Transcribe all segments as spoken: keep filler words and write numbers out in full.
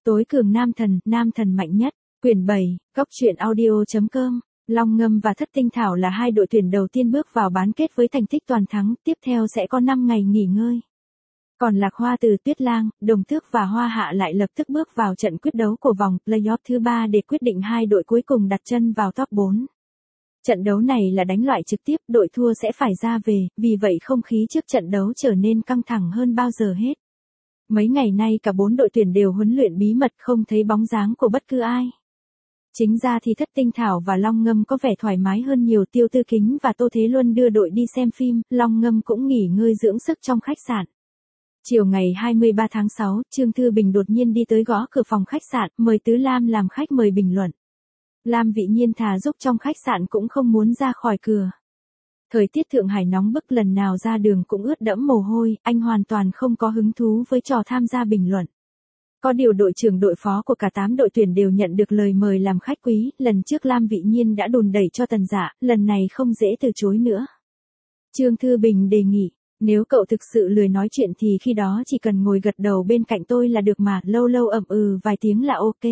Tối cường nam thần, nam thần mạnh nhất. Quyển bảy, góc truyện audio.com. Long Ngâm và Thất Tinh Thảo là hai đội tuyển đầu tiên bước vào bán kết với thành tích toàn thắng, tiếp theo sẽ có năm ngày nghỉ ngơi. Còn Lạc Hoa từ Tuyết Lang, Đồng Tước và Hoa Hạ lại lập tức bước vào trận quyết đấu của vòng play-off thứ ba để quyết định hai đội cuối cùng đặt chân vào top bốn. Trận đấu này là đánh loại trực tiếp, đội thua sẽ phải ra về, vì vậy không khí trước trận đấu trở nên căng thẳng hơn bao giờ hết. Mấy ngày nay cả bốn đội tuyển đều huấn luyện bí mật, không thấy bóng dáng của bất cứ ai. Chính ra thì Thất Tinh Thảo và Long Ngâm có vẻ thoải mái hơn nhiều. Tiêu Tư Kính và Tô Thế Luân đưa đội đi xem phim, Long Ngâm cũng nghỉ ngơi dưỡng sức trong khách sạn. Chiều ngày hai mươi ba tháng sáu, Trương Thư Bình đột nhiên đi tới gõ cửa phòng khách sạn, mời Tứ Lam làm khách mời bình luận. Lam Vị Nhiên thà giúp trong khách sạn cũng không muốn ra khỏi cửa. Thời tiết Thượng Hải nóng bức, lần nào ra đường cũng ướt đẫm mồ hôi, anh hoàn toàn không có hứng thú với trò tham gia bình luận. Có điều đội trưởng đội phó của cả tám đội tuyển đều nhận được lời mời làm khách quý, lần trước Lam Vị Nhiên đã đùn đẩy cho Tần Dạ, lần này không dễ từ chối nữa. Trương Thư Bình đề nghị, nếu cậu thực sự lười nói chuyện thì khi đó chỉ cần ngồi gật đầu bên cạnh tôi là được mà, lâu lâu ậm ừ vài tiếng là ok.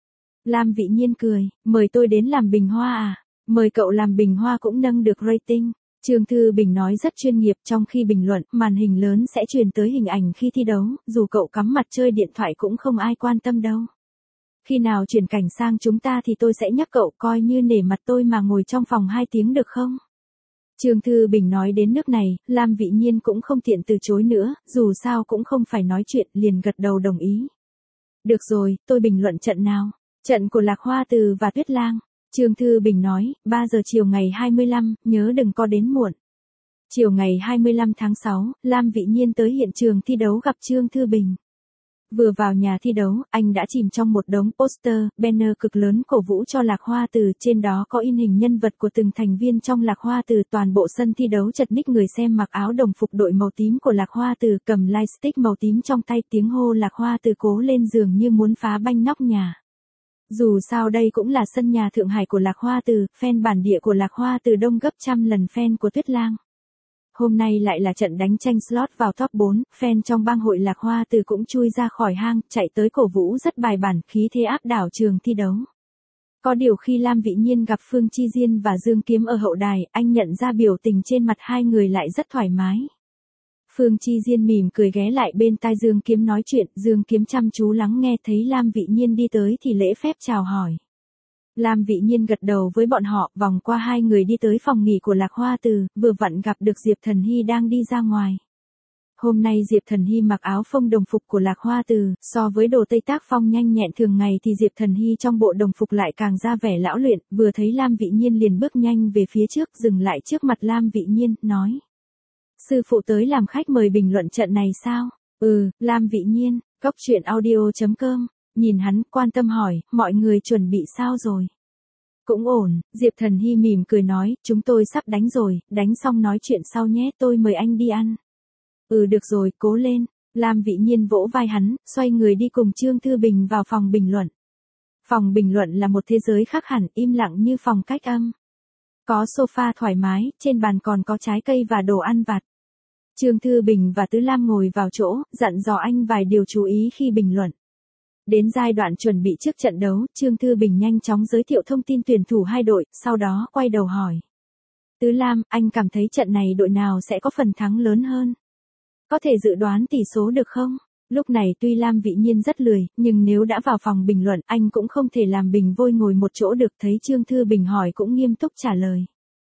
Lam Vị Nhiên cười, mời tôi đến làm bình hoa à? Mời cậu làm bình hoa cũng nâng được rating. Trương Thư Bình nói rất chuyên nghiệp, trong khi bình luận, màn hình lớn sẽ truyền tới hình ảnh khi thi đấu, dù cậu cắm mặt chơi điện thoại cũng không ai quan tâm đâu. Khi nào chuyển cảnh sang chúng ta thì tôi sẽ nhắc cậu, coi như nể mặt tôi mà ngồi trong phòng hai tiếng được không? Trương Thư Bình nói đến nước này, Lam Vị Nhiên cũng không tiện từ chối nữa, dù sao cũng không phải nói chuyện, liền gật đầu đồng ý. Được rồi, tôi bình luận trận nào? Trận của Lạc Hoa Từ và Tuyết Lang. Trương Thư Bình nói, ba giờ chiều ngày hai mươi lăm, nhớ đừng có đến muộn. Chiều ngày hai mươi lăm tháng sáu, Lam Vị Nhiên tới hiện trường thi đấu gặp Trương Thư Bình. Vừa vào nhà thi đấu, anh đã chìm trong một đống poster, banner cực lớn cổ vũ cho Lạc Hoa Từ, trên đó có in hình nhân vật của từng thành viên trong Lạc Hoa Từ. Toàn bộ sân thi đấu chật ních người xem mặc áo đồng phục đội màu tím của Lạc Hoa Từ, cầm lightstick màu tím trong tay, tiếng hô Lạc Hoa Từ cố lên dường như muốn phá banh nóc nhà. Dù sao đây cũng là sân nhà Thượng Hải của Lạc Hoa Từ, fan bản địa của Lạc Hoa Từ đông gấp trăm lần fan của Tuyết Lang. Hôm nay lại là trận đánh tranh slot vào top bốn, fan trong bang hội Lạc Hoa Từ cũng chui ra khỏi hang, chạy tới cổ vũ rất bài bản, khí thế áp đảo trường thi đấu. Có điều khi Lam Vị Nhiên gặp Phương Chi Diên và Dương Kiếm ở hậu đài, anh nhận ra biểu tình trên mặt hai người lại rất thoải mái. Phương Chi Diên mỉm cười ghé lại bên tai Dương Kiếm nói chuyện, Dương Kiếm chăm chú lắng nghe, thấy Lam Vị Nhiên đi tới thì lễ phép chào hỏi. Lam Vị Nhiên gật đầu với bọn họ, vòng qua hai người đi tới phòng nghỉ của Lạc Hoa Từ, vừa vặn gặp được Diệp Thần Hy đang đi ra ngoài. Hôm nay Diệp Thần Hy mặc áo phông đồng phục của Lạc Hoa Từ, so với đồ Tây tác phong nhanh nhẹn thường ngày thì Diệp Thần Hy trong bộ đồng phục lại càng ra vẻ lão luyện, vừa thấy Lam Vị Nhiên liền bước nhanh về phía trước, dừng lại trước mặt Lam Vị Nhiên, nói. Sư phụ tới làm khách mời bình luận trận này sao? Ừ, Lam Vị Nhiên, góc truyện audio.com, nhìn hắn, quan tâm hỏi, mọi người chuẩn bị sao rồi? Cũng ổn, Diệp Thần Hy mỉm cười nói, chúng tôi sắp đánh rồi, đánh xong nói chuyện sau nhé, tôi mời anh đi ăn. Ừ được rồi, cố lên. Lam Vị Nhiên vỗ vai hắn, xoay người đi cùng Trương Thư Bình vào phòng bình luận. Phòng bình luận là một thế giới khác hẳn, im lặng như phòng cách âm. Có sofa thoải mái, trên bàn còn có trái cây và đồ ăn vặt. Trương Thư Bình và Tứ Lam ngồi vào chỗ, dặn dò anh vài điều chú ý khi bình luận. Đến giai đoạn chuẩn bị trước trận đấu, Trương Thư Bình nhanh chóng giới thiệu thông tin tuyển thủ hai đội, sau đó quay đầu hỏi. Tứ Lam, anh cảm thấy trận này đội nào sẽ có phần thắng lớn hơn? Có thể dự đoán tỷ số được không? Lúc này tuy Lam Vị Nhiên rất lười, nhưng nếu đã vào phòng bình luận, anh cũng không thể làm bình vôi ngồi một chỗ được, thấy Trương Thư Bình hỏi cũng nghiêm túc trả lời.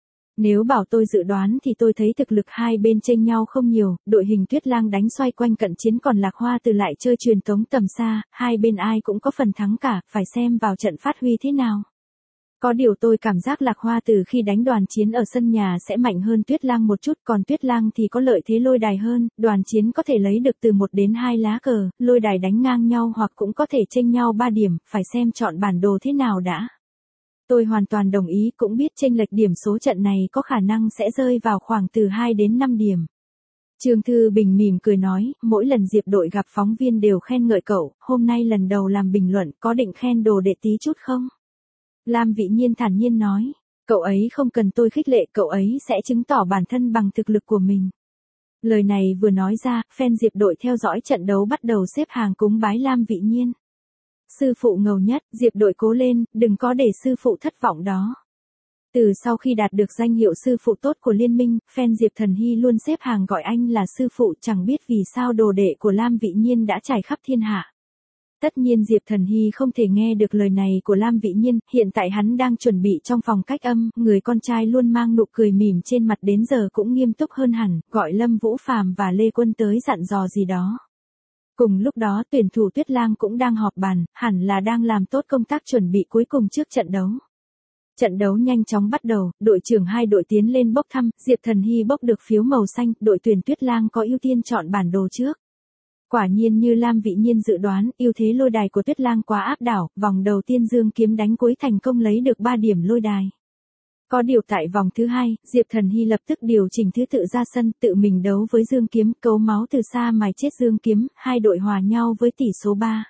Nếu bảo tôi dự đoán thì tôi thấy thực lực hai bên chênh nhau không nhiều, đội hình Tuyết Lang đánh xoay quanh cận chiến, còn Lạc Hoa Từ lại chơi truyền tống tầm xa, hai bên ai cũng có phần thắng cả, phải xem vào trận phát huy thế nào. Có điều tôi cảm giác Lạc Hoa Từ khi đánh đoàn chiến ở sân nhà sẽ mạnh hơn Tuyết Lang một chút, còn Tuyết Lang thì có lợi thế lôi đài hơn, đoàn chiến có thể lấy được từ một đến hai lá cờ, lôi đài đánh ngang nhau hoặc cũng có thể chênh nhau ba điểm, phải xem chọn bản đồ thế nào đã. Tôi hoàn toàn đồng ý, cũng biết chênh lệch điểm số trận này có khả năng sẽ rơi vào khoảng từ hai đến năm điểm. Trương Thư Bình mỉm cười nói, mỗi lần Diệp đội gặp phóng viên đều khen ngợi cậu, hôm nay lần đầu làm bình luận, có định khen đồ đệ tí chút không? Lam Vị Nhiên thản nhiên nói, cậu ấy không cần tôi khích lệ, cậu ấy sẽ chứng tỏ bản thân bằng thực lực của mình. Lời này vừa nói ra, fan Diệp đội theo dõi trận đấu bắt đầu xếp hàng cúng bái Lam Vị Nhiên. Sư phụ ngầu nhất, Diệp đội cố lên, đừng có để sư phụ thất vọng đó. Từ sau khi đạt được danh hiệu sư phụ tốt của liên minh, fan Diệp Thần Hy luôn xếp hàng gọi anh là sư phụ, chẳng biết vì sao đồ đệ của Lam Vị Nhiên đã trải khắp thiên hạ. Tất nhiên Diệp Thần Hy không thể nghe được lời này của Lam Vị Nhiên, hiện tại hắn đang chuẩn bị trong phòng cách âm, người con trai luôn mang nụ cười mỉm trên mặt đến giờ cũng nghiêm túc hơn hẳn, gọi Lâm Vũ Phàm và Lê Quân tới dặn dò gì đó. Cùng lúc đó tuyển thủ Tuyết Lang cũng đang họp bàn, hẳn là đang làm tốt công tác chuẩn bị cuối cùng trước trận đấu. Trận đấu nhanh chóng bắt đầu, đội trưởng hai đội tiến lên bốc thăm, Diệp Thần Hy bốc được phiếu màu xanh, đội tuyển Tuyết Lang có ưu tiên chọn bản đồ trước. Quả nhiên như Lam Vị Nhiên dự đoán, ưu thế lôi đài của Tuyết Lang quá áp đảo, vòng đầu tiên Dương Kiếm đánh cuối thành công lấy được ba điểm lôi đài. Có điều tại vòng thứ hai, Diệp Thần Hy lập tức điều chỉnh thứ tự ra sân, tự mình đấu với Dương Kiếm, cấu máu từ xa mài chết Dương Kiếm, hai đội hòa nhau với tỷ số ba.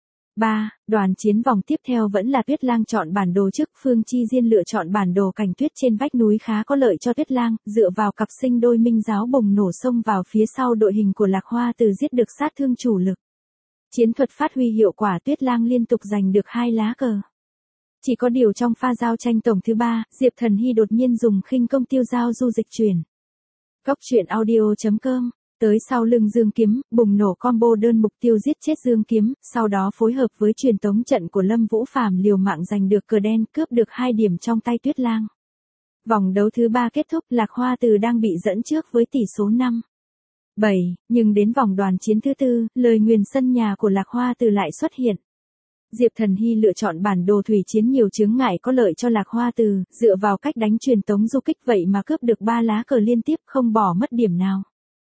ba. Đoàn chiến vòng tiếp theo vẫn là Tuyết Lang chọn bản đồ trước, Phương Chi Diên lựa chọn bản đồ cảnh tuyết trên vách núi khá có lợi cho Tuyết Lang, dựa vào cặp sinh đôi minh giáo bùng nổ xông vào phía sau đội hình của Lạc Hoa Từ giết được sát thương chủ lực. Chiến thuật phát huy hiệu quả, Tuyết Lang liên tục giành được hai lá cờ. Chỉ có điều trong pha giao tranh tổng thứ ba, Diệp Thần Hy đột nhiên dùng khinh công tiêu giao du dịch chuyển. Góc truyện audio chấm com. Tới sau lưng Dương Kiếm, bùng nổ combo đơn mục tiêu giết chết Dương Kiếm, sau đó phối hợp với truyền tống trận của Lâm Vũ Phàm liều mạng giành được cờ đen, cướp được hai điểm trong tay Tuyết Lang. Vòng đấu thứ ba kết thúc, Lạc Hoa Từ đang bị dẫn trước với tỷ số năm bảy, nhưng đến vòng đoàn chiến thứ tư, lời nguyền sân nhà của Lạc Hoa Từ lại xuất hiện. Diệp Thần Hy lựa chọn bản đồ thủy chiến nhiều chướng ngại có lợi cho Lạc Hoa Từ, dựa vào cách đánh truyền tống du kích vậy mà cướp được ba lá cờ liên tiếp, không bỏ mất điểm nào.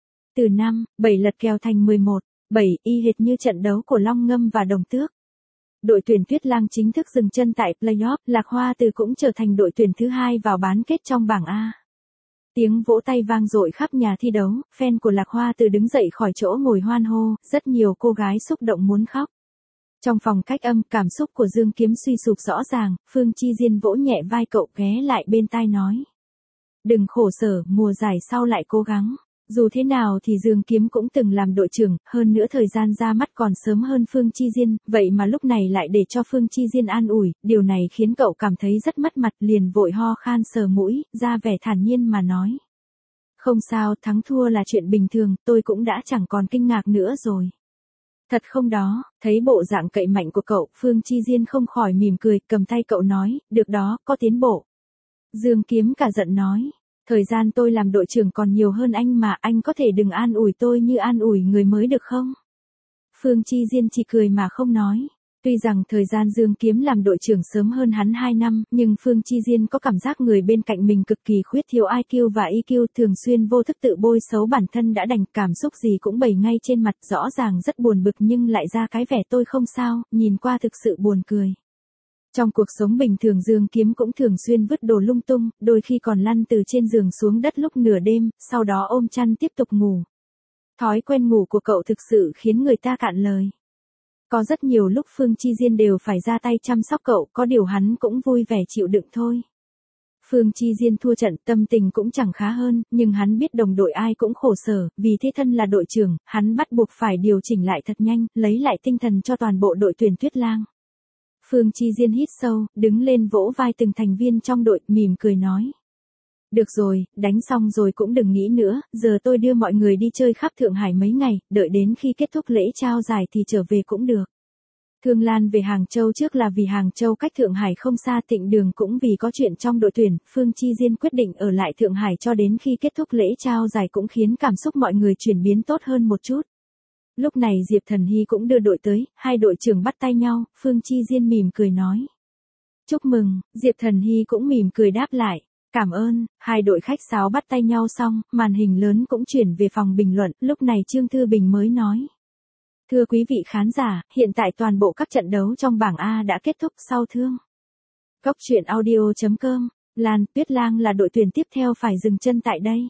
Từ năm bảy lật kèo thành mười một bảy, y hệt như trận đấu của Long Ngâm và Đồng Tước. Đội tuyển Tuyết Lang chính thức dừng chân tại playoff, Lạc Hoa Từ cũng trở thành đội tuyển thứ hai vào bán kết trong bảng A. Tiếng vỗ tay vang dội khắp nhà thi đấu, fan của Lạc Hoa Từ đứng dậy khỏi chỗ ngồi hoan hô, rất nhiều cô gái xúc động muốn khóc. Trong phòng cách âm, cảm xúc của Dương Kiếm suy sụp rõ ràng, Phương Chi Diên vỗ nhẹ vai cậu, ghé lại bên tai nói. Đừng khổ sở, mùa giải sau lại cố gắng. Dù thế nào thì Dương Kiếm cũng từng làm đội trưởng, hơn nữa thời gian ra mắt còn sớm hơn Phương Chi Diên, vậy mà lúc này lại để cho Phương Chi Diên an ủi, điều này khiến cậu cảm thấy rất mất mặt, liền vội ho khan sờ mũi, ra vẻ thản nhiên mà nói. Không sao, thắng thua là chuyện bình thường, tôi cũng đã chẳng còn kinh ngạc nữa rồi. Thật không đó, thấy bộ dạng cậy mạnh của cậu, Phương Chi Diên không khỏi mỉm cười, cầm tay cậu nói, được đó, có tiến bộ. Dương Kiếm cả giận nói. Thời gian tôi làm đội trưởng còn nhiều hơn anh mà, anh có thể đừng an ủi tôi như an ủi người mới được không? Phương Chi Diên chỉ cười mà không nói. Tuy rằng thời gian Dương Kiếm làm đội trưởng sớm hơn hắn hai năm, nhưng Phương Chi Diên có cảm giác người bên cạnh mình cực kỳ khuyết thiếu i kiu và e kiu, thường xuyên vô thức tự bôi xấu bản thân đã đành, cảm xúc gì cũng bày ngay trên mặt, rõ ràng rất buồn bực nhưng lại ra cái vẻ tôi không sao, nhìn qua thực sự buồn cười. Trong cuộc sống bình thường Dương Kiếm cũng thường xuyên vứt đồ lung tung, đôi khi còn lăn từ trên giường xuống đất lúc nửa đêm, sau đó ôm chăn tiếp tục ngủ. Thói quen ngủ của cậu thực sự khiến người ta cạn lời. Có rất nhiều lúc Phương Chi Diên đều phải ra tay chăm sóc cậu, có điều hắn cũng vui vẻ chịu đựng thôi. Phương Chi Diên thua trận, tâm tình cũng chẳng khá hơn, nhưng hắn biết đồng đội ai cũng khổ sở, vì thế thân là đội trưởng, hắn bắt buộc phải điều chỉnh lại thật nhanh, lấy lại tinh thần cho toàn bộ đội tuyển Tuyết Lang. Phương Chi Diên hít sâu, đứng lên vỗ vai từng thành viên trong đội, mỉm cười nói. Được rồi, đánh xong rồi cũng đừng nghĩ nữa, giờ tôi đưa mọi người đi chơi khắp Thượng Hải mấy ngày, đợi đến khi kết thúc lễ trao giải thì trở về cũng được. Thương Lan về Hàng Châu trước là vì Hàng Châu cách Thượng Hải không xa, Tịnh Đường cũng vì có chuyện trong đội tuyển, Phương Chi Diên quyết định ở lại Thượng Hải cho đến khi kết thúc lễ trao giải cũng khiến cảm xúc mọi người chuyển biến tốt hơn một chút. Lúc này Diệp Thần Hy cũng đưa đội tới, hai đội trưởng bắt tay nhau, Phương Chi Diên mỉm cười nói. Chúc mừng, Diệp Thần Hy cũng mỉm cười đáp lại. Cảm ơn, hai đội khách sáo bắt tay nhau xong, màn hình lớn cũng chuyển về phòng bình luận, lúc này Trương Thư Bình mới nói. Thưa quý vị khán giả, hiện tại toàn bộ các trận đấu trong bảng A đã kết thúc sau thương. Góc truyện audio chấm com, Lan, Tuyết Lang là đội tuyển tiếp theo phải dừng chân tại đây.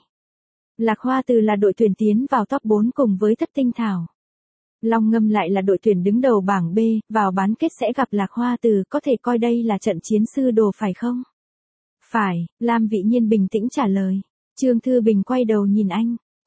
Lạc Hoa Từ là đội tuyển tiến vào top bốn cùng với Thất Tinh Thảo. Long Ngâm lại là đội tuyển đứng đầu bảng B, vào bán kết sẽ gặp Lạc Hoa Từ, có thể coi đây là trận chiến sư đồ phải không? Phải, Lam Vị Nhiên bình tĩnh trả lời. Trương Thư Bình quay đầu nhìn anh.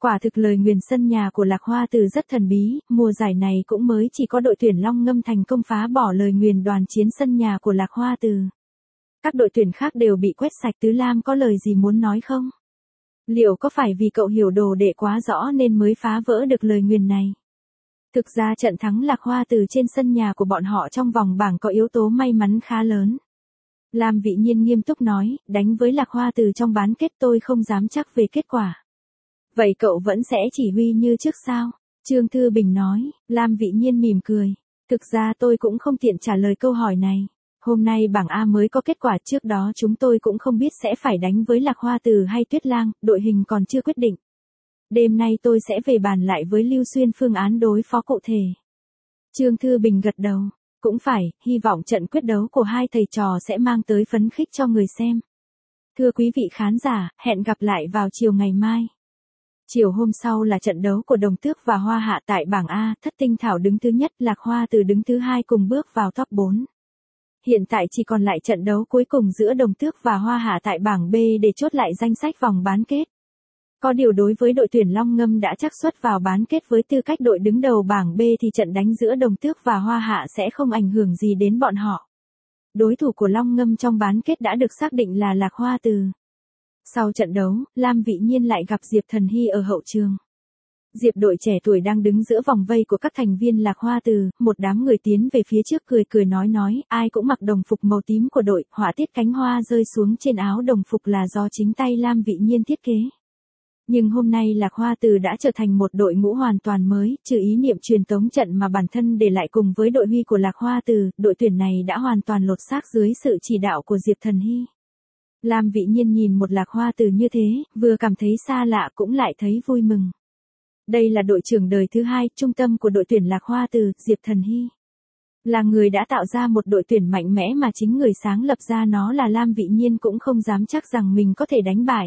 Quả thực lời nguyền sân nhà của Lạc Hoa Từ rất thần bí, mùa giải này cũng mới chỉ có đội tuyển Long Ngâm thành công phá bỏ lời nguyền đoàn chiến sân nhà của Lạc Hoa Từ. Các đội tuyển khác đều bị quét sạch. Tứ Lam có lời gì muốn nói không? Liệu có phải vì cậu hiểu đồ đệ quá rõ nên mới phá vỡ được lời nguyền này? Thực ra trận thắng Lạc Hoa Từ trên sân nhà của bọn họ trong vòng bảng có yếu tố may mắn khá lớn. Lam Vĩ Nhiên nghiêm túc nói, đánh với Lạc Hoa Từ trong bán kết tôi không dám chắc về kết quả. Vậy cậu vẫn sẽ chỉ huy như trước sao? Trương Thư Bình nói. Lam Vĩ Nhiên mỉm cười. Thực ra tôi cũng không tiện trả lời câu hỏi này. Hôm nay bảng A mới có kết quả, trước đó chúng tôi cũng không biết sẽ phải đánh với Lạc Hoa Từ hay Tuyết Lang, đội hình còn chưa quyết định. Đêm nay tôi sẽ về bàn lại với Lưu Xuyên phương án đối phó cụ thể. Trương Thư Bình gật đầu. Cũng phải, hy vọng trận quyết đấu của hai thầy trò sẽ mang tới phấn khích cho người xem. Thưa quý vị khán giả, hẹn gặp lại vào chiều ngày mai. Chiều hôm sau là trận đấu của Đồng Tước và Hoa Hạ tại bảng A, Thất Tinh Thảo đứng thứ nhất, Lạc Hoa Từ đứng thứ hai cùng bước vào top bốn. Hiện tại chỉ còn lại trận đấu cuối cùng giữa Đồng Tước và Hoa Hạ tại bảng B để chốt lại danh sách vòng bán kết. Có điều đối với đội tuyển Long Ngâm đã xác suất vào bán kết với tư cách đội đứng đầu bảng B thì trận đánh giữa Đồng Tước và Hoa Hạ sẽ không ảnh hưởng gì đến bọn họ. Đối thủ của Long Ngâm trong bán kết đã được xác định là Lạc Hoa Từ. Sau trận đấu, Lam Vĩ Nhiên lại gặp Diệp Thần Hy ở hậu trường. Diệp đội trẻ tuổi đang đứng giữa vòng vây của các thành viên Lạc Hoa Từ, một đám người tiến về phía trước cười cười nói nói, ai cũng mặc đồng phục màu tím của đội, họa tiết cánh hoa rơi xuống trên áo đồng phục là do chính tay Lam Vĩ Nhiên thiết kế. Nhưng hôm nay Lạc Hoa Từ đã trở thành một đội ngũ hoàn toàn mới, trừ ý niệm truyền tống trận mà bản thân để lại cùng với đội huy của Lạc Hoa Từ, đội tuyển này đã hoàn toàn lột xác dưới sự chỉ đạo của Diệp Thần Hy. Lam Vĩ Nhiên nhìn một Lạc Hoa Từ như thế, vừa cảm thấy xa lạ cũng lại thấy vui mừng. Đây là đội trưởng đời thứ hai, trung tâm của đội tuyển Lạc Hoa Từ, Diệp Thần Hy. Là người đã tạo ra một đội tuyển mạnh mẽ mà chính người sáng lập ra nó là Lam Vĩ Nhiên cũng không dám chắc rằng mình có thể đánh bại.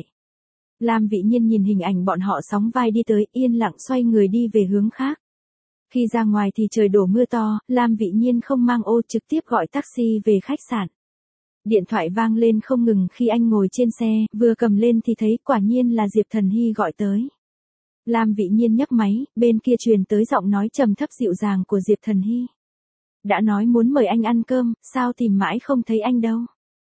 Lam Vĩ Nhiên nhìn hình ảnh bọn họ sóng vai đi tới, yên lặng xoay người đi về hướng khác. Khi ra ngoài thì trời đổ mưa to, Lam Vĩ Nhiên không mang ô trực tiếp gọi taxi về khách sạn. Điện thoại vang lên không ngừng khi anh ngồi trên xe, vừa cầm lên thì thấy quả nhiên là Diệp Thần Hy gọi tới. Lam Vĩ Nhiên nhấc máy, bên kia truyền tới giọng nói trầm thấp dịu dàng của Diệp Thần Hy. Đã nói muốn mời anh ăn cơm, sao tìm mãi không thấy anh đâu?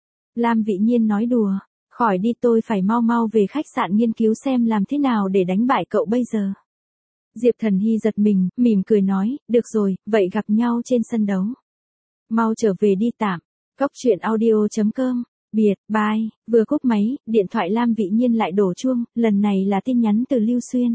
Lam Vĩ Nhiên nói đùa, khỏi đi tôi phải mau mau về khách sạn nghiên cứu xem làm thế nào để đánh bại cậu bây giờ. Diệp Thần Hy giật mình, mỉm cười nói, được rồi, vậy gặp nhau trên sân đấu. Mau trở về đi tạm. Góc truyện audio chấm com, biệt, bye, vừa cúp máy, điện thoại Lam Vĩ Nhiên lại đổ chuông, lần này là tin nhắn từ Lưu Xuyên.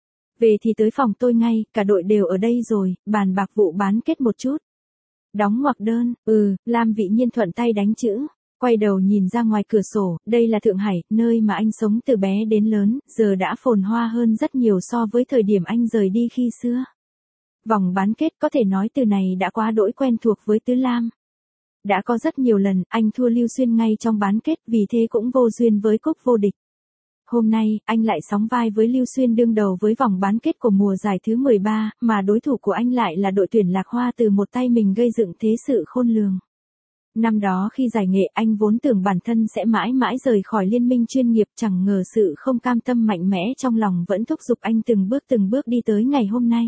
Về thì tới phòng tôi ngay, cả đội đều ở đây rồi, bàn bạc vụ bán kết một chút. Đóng ngoặc đơn, ừ, Lam Vĩ Nhiên thuận tay đánh chữ, quay đầu nhìn ra ngoài cửa sổ, đây là Thượng Hải, nơi mà anh sống từ bé đến lớn, giờ đã phồn hoa hơn rất nhiều so với thời điểm anh rời đi khi xưa. Vòng bán kết có thể nói từ này đã quá đỗi quen thuộc với Tứ Lam. Đã có rất nhiều lần, anh thua Lưu Xuyên ngay trong bán kết, vì thế cũng vô duyên với cúp vô địch. Hôm nay, anh lại sóng vai với Lưu Xuyên đương đầu với vòng bán kết của mùa giải thứ mười ba, mà đối thủ của anh lại là đội tuyển Lạc Hoa Từ một tay mình gây dựng thế sự khôn lường. Năm đó khi giải nghệ anh vốn tưởng bản thân sẽ mãi mãi rời khỏi liên minh chuyên nghiệp, chẳng ngờ sự không cam tâm mạnh mẽ trong lòng vẫn thúc giục anh từng bước từng bước đi tới ngày hôm nay.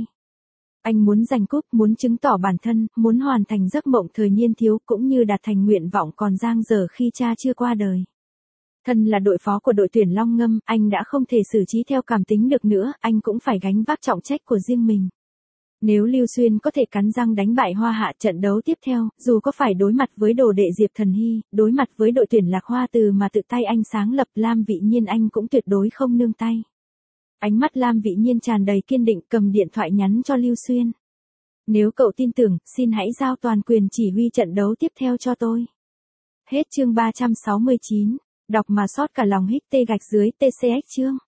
Anh muốn giành cúp, muốn chứng tỏ bản thân, muốn hoàn thành giấc mộng thời niên thiếu cũng như đạt thành nguyện vọng còn dang dở khi cha chưa qua đời. Thân là đội phó của đội tuyển Long Ngâm, anh đã không thể xử trí theo cảm tính được nữa, anh cũng phải gánh vác trọng trách của riêng mình. Nếu Lưu Xuyên có thể cắn răng đánh bại Hoa Hạ trận đấu tiếp theo, dù có phải đối mặt với đồ đệ Diệp Thần Hy, đối mặt với đội tuyển Lạc Hoa Từ mà tự tay anh sáng lập, Lam Vĩ Nhiên anh cũng tuyệt đối không nương tay. Ánh mắt Lam Vĩ Nhiên tràn đầy kiên định, cầm điện thoại nhắn cho Lưu Xuyên. Nếu cậu tin tưởng, xin hãy giao toàn quyền chỉ huy trận đấu tiếp theo cho tôi. Hết chương ba trăm sáu mươi chín. Đọc mà sót cả lòng hít tê gạch dưới tê xê ích chương.